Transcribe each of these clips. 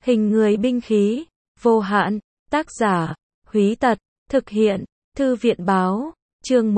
Hình người binh khí, vô hạn, tác giả, Húy Tật, thực hiện, Thư viện báo, chương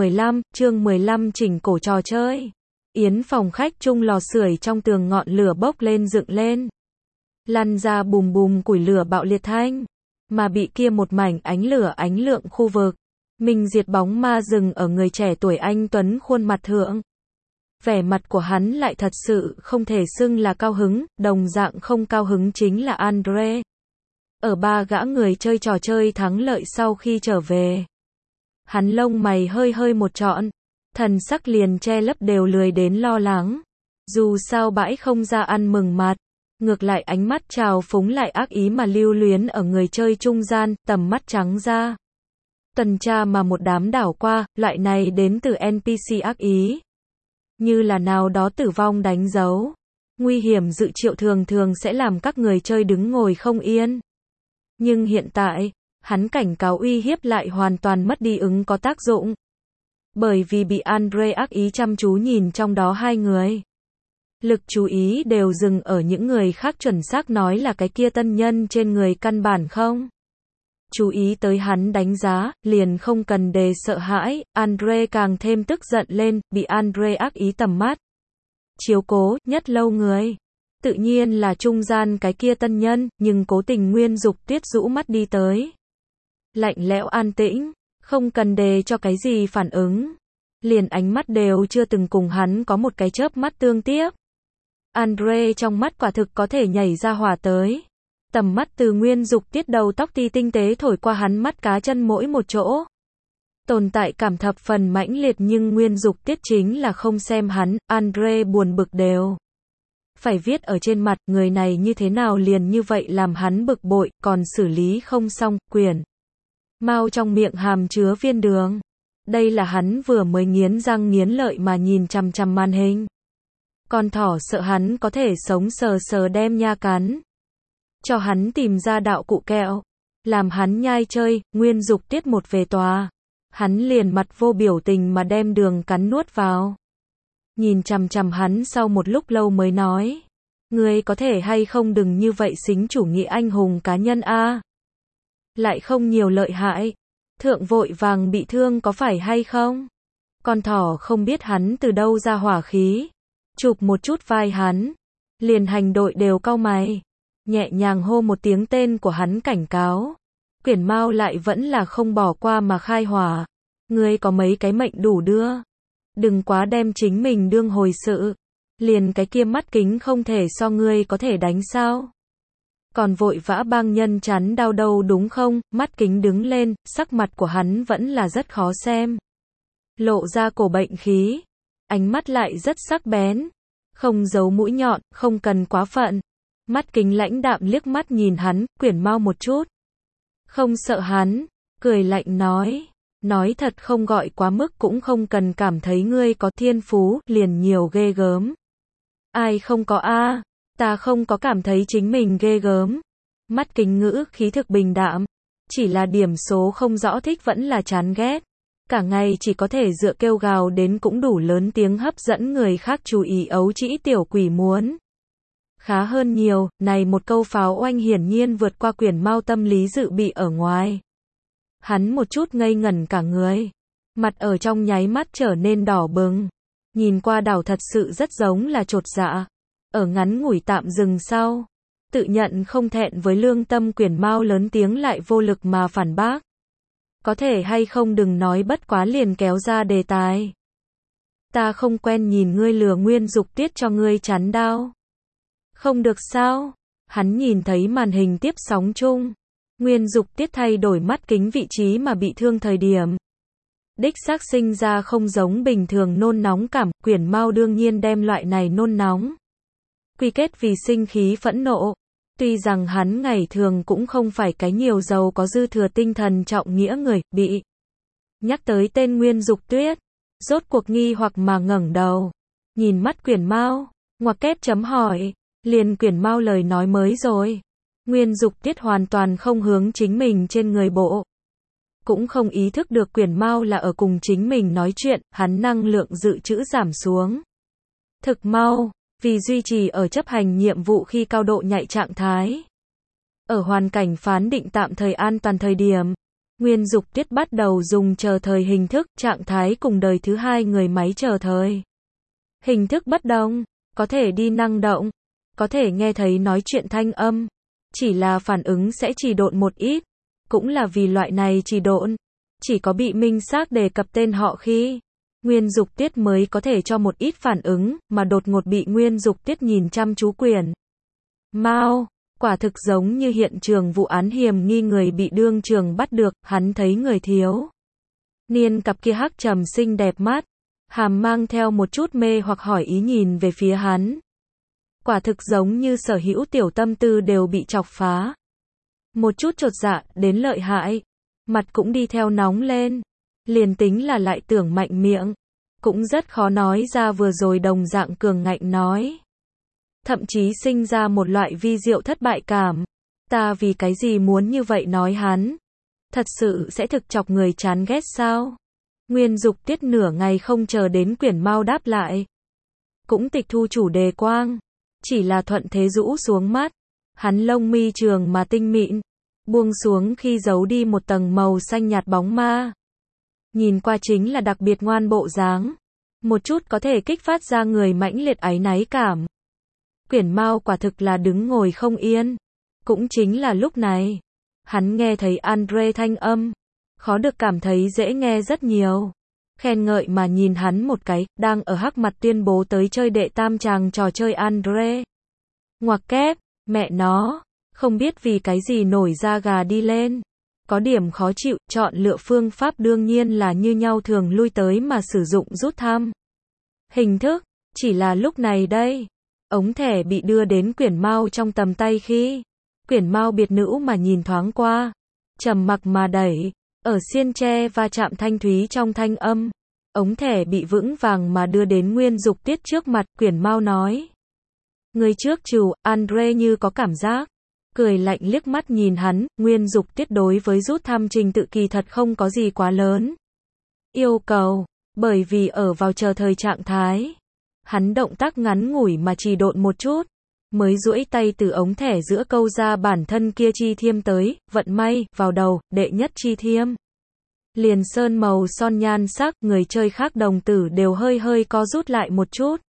15 chỉnh cổ trò chơi. Yến phòng khách chung lò sưởi trong tường ngọn lửa bốc lên dựng lên. Lăn ra bùm bùm củi lửa bạo liệt thanh. Mà bị kia một mảnh ánh lửa ánh lượng khu vực. Mình diệt bóng ma rừng ở người trẻ tuổi anh Tuấn khuôn mặt thượng. Vẻ mặt của hắn lại thật sự không thể xưng là cao hứng, đồng dạng không cao hứng chính là Andre. Ở ba gã người chơi trò chơi thắng lợi sau khi trở về. Hắn lông mày hơi một trọn, thần sắc liền che lấp đều lười đến lo lắng. Dù sao bãi không ra ăn mừng mặt, ngược lại ánh mắt trào phúng lại ác ý mà lưu luyến ở người chơi trung gian, tầm mắt trắng ra. Tuần tra mà một đám đảo qua, loại này đến từ NPC ác ý. Như là nào đó tử vong đánh dấu. Nguy hiểm dự triệu thường sẽ làm các người chơi đứng ngồi không yên. Nhưng hiện tại, hắn cảnh cáo uy hiếp lại hoàn toàn mất đi ứng có tác dụng. Bởi vì bị Andre ác ý chăm chú nhìn trong đó hai người. Lực chú ý đều dừng ở những người khác, chuẩn xác nói là cái kia tân nhân trên người căn bản không. Chú ý tới hắn đánh giá, liền không cần đề sợ hãi, Andre càng thêm tức giận lên, bị Andre ác ý tầm mắt. Chiếu cố, nhất lâu người. Tự nhiên là trung gian cái kia tân nhân, nhưng cố tình Nguyên Dục Tuyết rũ mắt đi tới. Lạnh lẽo an tĩnh, không cần đề cho cái gì phản ứng. Liền ánh mắt đều chưa từng cùng hắn có một cái chớp mắt tương tiếp. Andre trong mắt quả thực có thể nhảy ra hỏa tới. Tầm mắt từ Nguyên Dục Tiết đầu tóc ti tinh tế thổi qua hắn mắt cá chân mỗi một chỗ. Tồn tại cảm thập phần mãnh liệt, nhưng Nguyên Dục Tiết chính là không xem hắn, Andre buồn bực đều. Phải viết ở trên mặt, người này như thế nào liền như vậy làm hắn bực bội, còn xử lý không xong, quyển. Mao trong miệng hàm chứa viên đường. Đây là hắn vừa mới nghiến răng nghiến lợi mà nhìn chằm chằm màn hình. Con thỏ sợ hắn có thể sống sờ đem nha cắn. Cho hắn tìm ra đạo cụ kẹo, làm hắn nhai chơi. Nguyên Dục Tiết một về tòa, hắn liền mặt vô biểu tình mà đem đường cắn nuốt vào. Nhìn chằm chằm hắn sau một lúc lâu mới nói, ngươi có thể hay không đừng như vậy xính chủ nghĩa anh hùng cá nhân a. Lại không nhiều lợi hại, thượng vội vàng bị thương có phải hay không? Con thỏ không biết hắn từ đâu ra hỏa khí, chụp một chút vai hắn, liền hành đội đều cau mày. Nhẹ nhàng hô một tiếng tên của hắn cảnh cáo. Quyển Mao lại vẫn là không bỏ qua mà khai hỏa. Ngươi có mấy cái mệnh đủ đưa. Đừng quá đem chính mình đương hồi sự. Liền cái kia mắt kính không thể so ngươi có thể đánh sao. Còn vội vã bang nhân chắn đau đâu đúng không? Mắt kính đứng lên, sắc mặt của hắn vẫn là rất khó xem. Lộ ra cổ bệnh khí. Ánh mắt lại rất sắc bén. Không giấu mũi nhọn, không cần quá phận. Mắt kính lãnh đạm liếc mắt nhìn hắn, Quyển Mao một chút. Không sợ hắn, cười lạnh nói thật không gọi quá mức, cũng không cần cảm thấy ngươi có thiên phú, liền nhiều ghê gớm. Ai không có a, ta không có cảm thấy chính mình ghê gớm. Mắt kính ngữ khí thực bình đạm, chỉ là điểm số không rõ, thích vẫn là chán ghét. Cả ngày chỉ có thể dựa kêu gào đến cũng đủ lớn tiếng hấp dẫn người khác chú ý, ấu trĩ tiểu quỷ muốn. Khá hơn nhiều, này một câu pháo oanh hiển nhiên vượt qua Quyển Mao tâm lý dự bị ở ngoài. Hắn một chút ngây ngẩn cả người. Mặt ở trong nháy mắt trở nên đỏ bừng. Nhìn qua đảo thật sự rất giống là chột dạ. Ở ngắn ngủi tạm dừng sau. Tự nhận không thẹn với lương tâm, Quyển Mao lớn tiếng lại vô lực mà phản bác. Có thể hay không đừng nói, bất quá liền kéo ra đề tài. Ta không quen nhìn ngươi lừa Nguyên Dục Tiết cho ngươi chắn đau. Không được sao? Hắn nhìn thấy màn hình tiếp sóng chung. Nguyên Dục Tiết thay đổi mắt kính vị trí mà bị thương thời điểm. Đích xác sinh ra không giống bình thường nôn nóng cảm, Quyển Mao đương nhiên đem loại này nôn nóng quy kết vì sinh khí phẫn nộ. Tuy rằng hắn ngày thường cũng không phải cái nhiều giàu có dư thừa tinh thần trọng nghĩa người, bị nhắc tới tên Nguyên Dục Tuyết, rốt cuộc nghi hoặc mà ngẩng đầu, nhìn mắt Quyển Mao, ngoặc kép chấm hỏi. Liền Quyển Mao lời nói mới rồi. Nguyên Dục Tiết hoàn toàn không hướng chính mình trên người bộ. Cũng không ý thức được Quyển Mao là ở cùng chính mình nói chuyện, hắn năng lượng dự trữ giảm xuống. Thực mau, vì duy trì ở chấp hành nhiệm vụ khi cao độ nhạy trạng thái. Ở hoàn cảnh phán định tạm thời an toàn thời điểm, Nguyên Dục Tiết bắt đầu dùng chờ thời hình thức, trạng thái cùng đời thứ hai người máy chờ thời. Hình thức bất đồng, có thể đi năng động, có thể nghe thấy nói chuyện thanh âm, chỉ là phản ứng sẽ trì độn một ít, cũng là vì loại này trì độn, chỉ có bị minh xác đề cập tên họ khi Nguyên Dục Tiết mới có thể cho một ít phản ứng, mà đột ngột bị Nguyên Dục Tiết nhìn chăm chú quyển Mao, quả thực giống như hiện trường vụ án hiểm nghi người bị đương trường bắt được, hắn thấy người thiếu niên cặp kia hắc trầm xinh đẹp mắt, hàm mang theo một chút mê hoặc hỏi ý nhìn về phía hắn. Quả thực giống như sở hữu tiểu tâm tư đều bị chọc phá. Một chút chột dạ, đến lợi hại. Mặt cũng đi theo nóng lên. Liền tính là lại tưởng mạnh miệng. Cũng rất khó nói ra vừa rồi đồng dạng cường ngạnh nói. Thậm chí sinh ra một loại vi diệu thất bại cảm. Ta vì cái gì muốn như vậy nói hắn. Thật sự sẽ thực chọc người chán ghét sao? Nguyên Dục Tiết nửa ngày không chờ đến quyển Mao đáp lại. Cũng tịch thu chủ đề quang. Chỉ là thuận thế rũ xuống mắt. Hắn lông mi trường mà tinh mịn. Buông xuống khi giấu đi một tầng màu xanh nhạt bóng ma. Nhìn qua chính là đặc biệt ngoan bộ dáng. Một chút có thể kích phát ra người mãnh liệt áy náy cảm. Quyển Mao quả thực là đứng ngồi không yên. Cũng chính là lúc này. Hắn nghe thấy Andre thanh âm. Khó được cảm thấy dễ nghe rất nhiều. Khen ngợi mà nhìn hắn một cái, đang ở hắc mặt tuyên bố tới chơi đệ tam tràng trò chơi Andre. Ngoặc kép, mẹ nó, không biết vì cái gì nổi da gà đi lên. Có điểm khó chịu, chọn lựa phương pháp đương nhiên là như nhau thường lui tới mà sử dụng rút thăm. Hình thức, chỉ là lúc này đây. Ống thẻ bị đưa đến quyển Mao trong tầm tay khi quyển Mao biệt nữ mà nhìn thoáng qua. Trầm mặc mà đẩy. Ở xiên tre va chạm thanh thúy trong thanh âm. Ống thẻ bị vững vàng mà đưa đến Nguyên Dục Tiết trước mặt, quyển Mao nói. Người trước chủ, Andre như có cảm giác. Cười lạnh liếc mắt nhìn hắn, Nguyên Dục Tiết đối với rút thăm trình tự kỳ thật không có gì quá lớn. Yêu cầu, bởi vì ở vào chờ thời trạng thái. Hắn động tác ngắn ngủi mà trì độn một chút. Mới duỗi tay từ ống thẻ giữa câu ra bản thân kia chi thiêm tới, vận may, vào đầu, đệ nhất chi thiêm. Liền sơn màu son nhan sắc, người chơi khác đồng tử đều hơi hơi co rút lại một chút.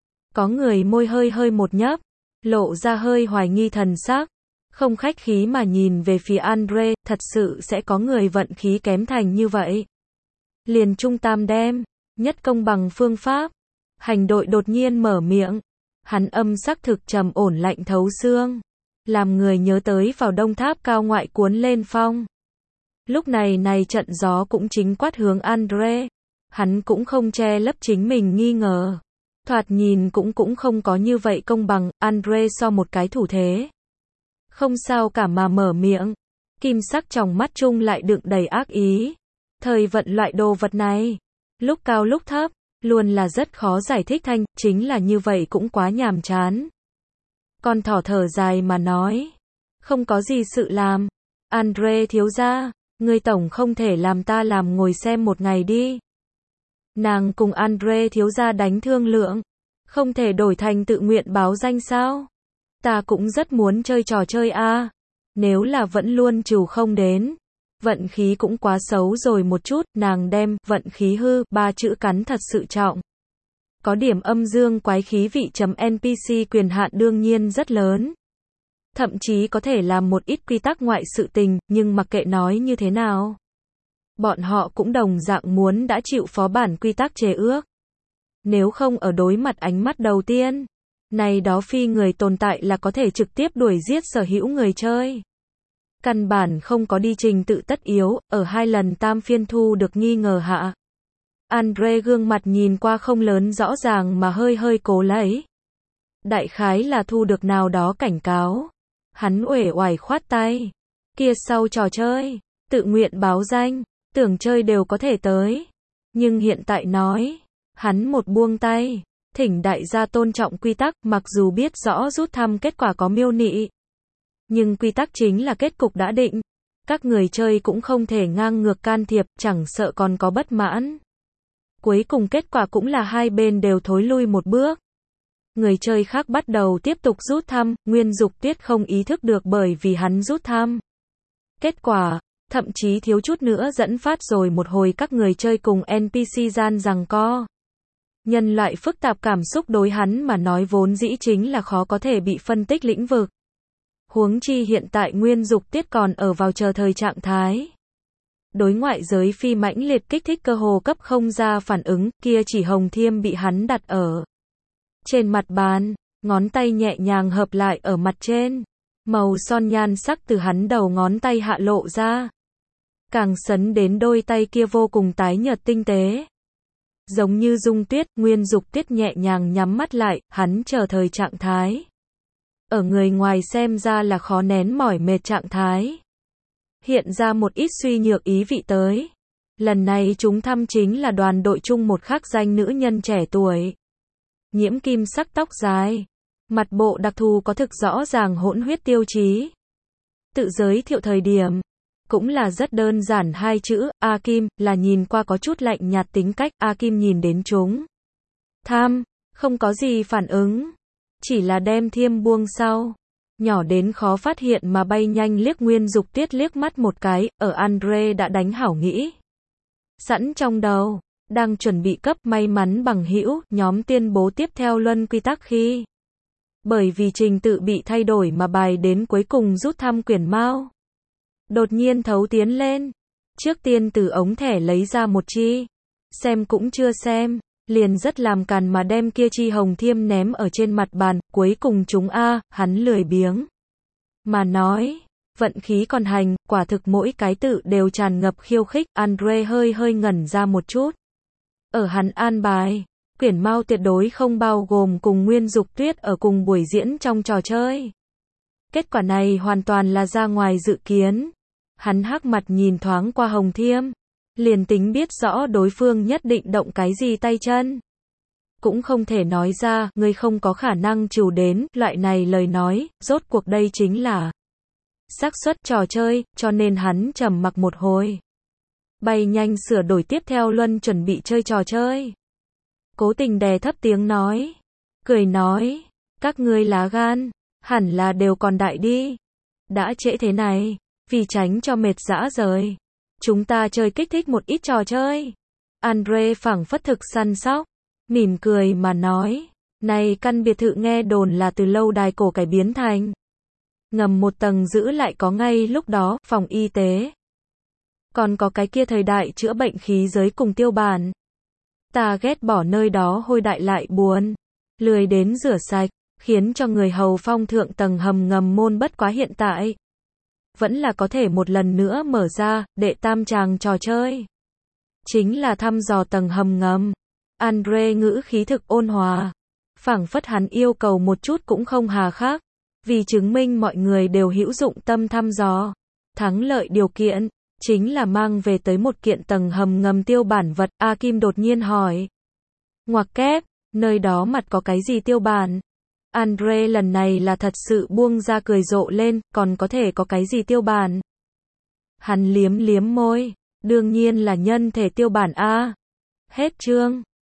Có người môi hơi hơi một nhấp, lộ ra hơi hoài nghi thần sắc. Không khách khí mà nhìn về phía Andre, thật sự sẽ có người vận khí kém thành như vậy. Liền trung tam đem, nhất công bằng phương pháp. Hành đội đột nhiên mở miệng. Hắn âm sắc thực trầm ổn lạnh thấu xương. Làm người nhớ tới vào Đông Tháp cao ngoại cuốn lên phong. Lúc này trận gió cũng chính quát hướng Andre. Hắn cũng không che lấp chính mình nghi ngờ. Thoạt nhìn cũng không có như vậy công bằng, Andre so một cái thủ thế. Không sao cả mà mở miệng. Kim sắc trong mắt chung lại đựng đầy ác ý. Thời vận loại đồ vật này. Lúc cao lúc thấp. Luôn là rất khó giải thích thanh, chính là như vậy cũng quá nhàm chán. Con thỏ thở dài mà nói. Không có gì sự làm. Andre thiếu gia, ngươi tổng không thể làm ta làm ngồi xem một ngày đi. Nàng cùng Andre thiếu gia đánh thương lượng. Không thể đổi thành tự nguyện báo danh sao? Ta cũng rất muốn chơi trò chơi a. Nếu là vẫn luôn trừ không đến. Vận khí cũng quá xấu rồi một chút, nàng đem vận khí hư ba chữ cắn thật sự trọng. Có điểm âm dương quái khí vị chấm NPC quyền hạn đương nhiên rất lớn. Thậm chí có thể làm một ít quy tắc ngoại sự tình, nhưng mặc kệ nói như thế nào. Bọn họ cũng đồng dạng muốn đã chịu phó bản quy tắc chế ước. Nếu không ở đối mặt ánh mắt đầu tiên, này đó phi người tồn tại là có thể trực tiếp đuổi giết sở hữu người chơi. Căn bản không có đi trình tự tất yếu, ở 2 lần tam phiên thu được nghi ngờ hạ. Andre gương mặt nhìn qua không lớn rõ ràng mà hơi hơi cố lấy. Đại khái là thu được nào đó cảnh cáo. Hắn uể oải khoát tay. Kia sau trò chơi, tự nguyện báo danh, tưởng chơi đều có thể tới. Nhưng hiện tại nói, hắn một buông tay, thỉnh đại gia tôn trọng quy tắc, mặc dù biết rõ rút thăm kết quả có miêu nị. Nhưng quy tắc chính là kết cục đã định. Các người chơi cũng không thể ngang ngược can thiệp, chẳng sợ còn có bất mãn. Cuối cùng kết quả cũng là hai bên đều thối lui một bước. Người chơi khác bắt đầu tiếp tục rút thăm, Nguyên Dục Tuyết không ý thức được bởi vì hắn rút thăm. Kết quả, thậm chí thiếu chút nữa dẫn phát rồi một hồi các người chơi cùng NPC gian giằng co. Nhân loại phức tạp cảm xúc đối hắn mà nói vốn dĩ chính là khó có thể bị phân tích lĩnh vực. Huống chi hiện tại Nguyên Dục Tiết còn ở vào chờ thời trạng thái. Đối ngoại giới phi mãnh liệt kích thích cơ hồ cấp không ra phản ứng, kia chỉ Hồng Thiêm bị hắn đặt ở trên mặt bàn, ngón tay nhẹ nhàng hợp lại ở mặt trên. Màu son nhan sắc từ hắn đầu ngón tay hạ lộ ra. Càng sấn đến đôi tay kia vô cùng tái nhợt tinh tế. Giống như dung tuyết, Nguyên Dục Tiết nhẹ nhàng nhắm mắt lại, hắn chờ thời trạng thái. Ở người ngoài xem ra là khó nén mỏi mệt trạng thái. Hiện ra một ít suy nhược ý vị tới. Lần này chúng thăm chính là đoàn đội chung một khắc danh nữ nhân trẻ tuổi. Nhiễm kim sắc tóc dài. Mặt bộ đặc thù có thực rõ ràng hỗn huyết tiêu chí. Tự giới thiệu thời điểm. Cũng là rất đơn giản hai chữ, A Kim, là nhìn qua có chút lạnh nhạt tính cách, A Kim nhìn đến chúng. Tham, không có gì phản ứng. Chỉ là đem thiêm buông sau. Nhỏ đến khó phát hiện mà bay nhanh liếc Nguyên Dục Tiết liếc mắt một cái, ở Andre đã đánh hảo nghĩ. Sẵn trong đầu, đang chuẩn bị cấp may mắn bằng hữu, nhóm tuyên bố tiếp theo luân quy tắc khi. Bởi vì trình tự bị thay đổi mà bài đến cuối cùng rút thăm quyển mao. Đột nhiên thấu tiến lên. Trước tiên từ ống thẻ lấy ra một chi. Xem cũng chưa xem. Liền rất làm càn mà đem kia chi Hồng Thiêm ném ở trên mặt bàn. Cuối cùng chúng hắn lười biếng. Mà nói. Vận khí còn hành. Quả thực mỗi cái tự đều tràn ngập khiêu khích. Andre hơi ngẩn ra một chút. Ở hắn an bài. Quyển mao tuyệt đối không bao gồm cùng Nguyên Dục Tuyết ở cùng buổi diễn trong trò chơi. Kết quả này hoàn toàn là ra ngoài dự kiến. Hắn hắc mặt nhìn thoáng qua Hồng Thiêm. Liền tính biết rõ đối phương nhất định động cái gì tay chân. Cũng không thể nói ra, ngươi không có khả năng trù đến, loại này lời nói, rốt cuộc đây chính là xác suất trò chơi, cho nên hắn trầm mặc một hồi. Bay nhanh sửa đổi tiếp theo luân chuẩn bị chơi trò chơi. Cố tình đè thấp tiếng nói. Cười nói, các ngươi lá gan, hẳn là đều còn đại đi. Đã trễ thế này. Vì tránh cho mệt dã rời. Chúng ta chơi kích thích một ít trò chơi. Andre phảng phất thực săn sóc. Mỉm cười mà nói. Này căn biệt thự nghe đồn là từ lâu đài cổ cải biến thành. Ngầm một tầng giữ lại có ngay lúc đó, phòng y tế. Còn có cái kia thời đại chữa bệnh khí giới cùng tiêu bản. Ta ghét bỏ nơi đó hôi đại lại buồn. Lười đến rửa sạch. Khiến cho người hầu phong thượng tầng hầm ngầm môn bất quá hiện tại. Vẫn là có thể một lần nữa mở ra, đệ tam tràng trò chơi. Chính là thăm dò tầng hầm ngầm. Andre ngữ khí thực ôn hòa. Phảng phất hắn yêu cầu một chút cũng không hà khắc. Vì chứng minh mọi người đều hữu dụng tâm thăm dò. Thắng lợi điều kiện, chính là mang về tới một kiện tầng hầm ngầm tiêu bản vật. A Kim đột nhiên hỏi. Ngoặc kép, nơi đó mặt có cái gì tiêu bản? Andre lần này là thật sự buông ra cười rộ lên, còn có thể có cái gì tiêu bản? Hắn liếm liếm môi, đương nhiên là nhân thể tiêu bản a. Hết chương.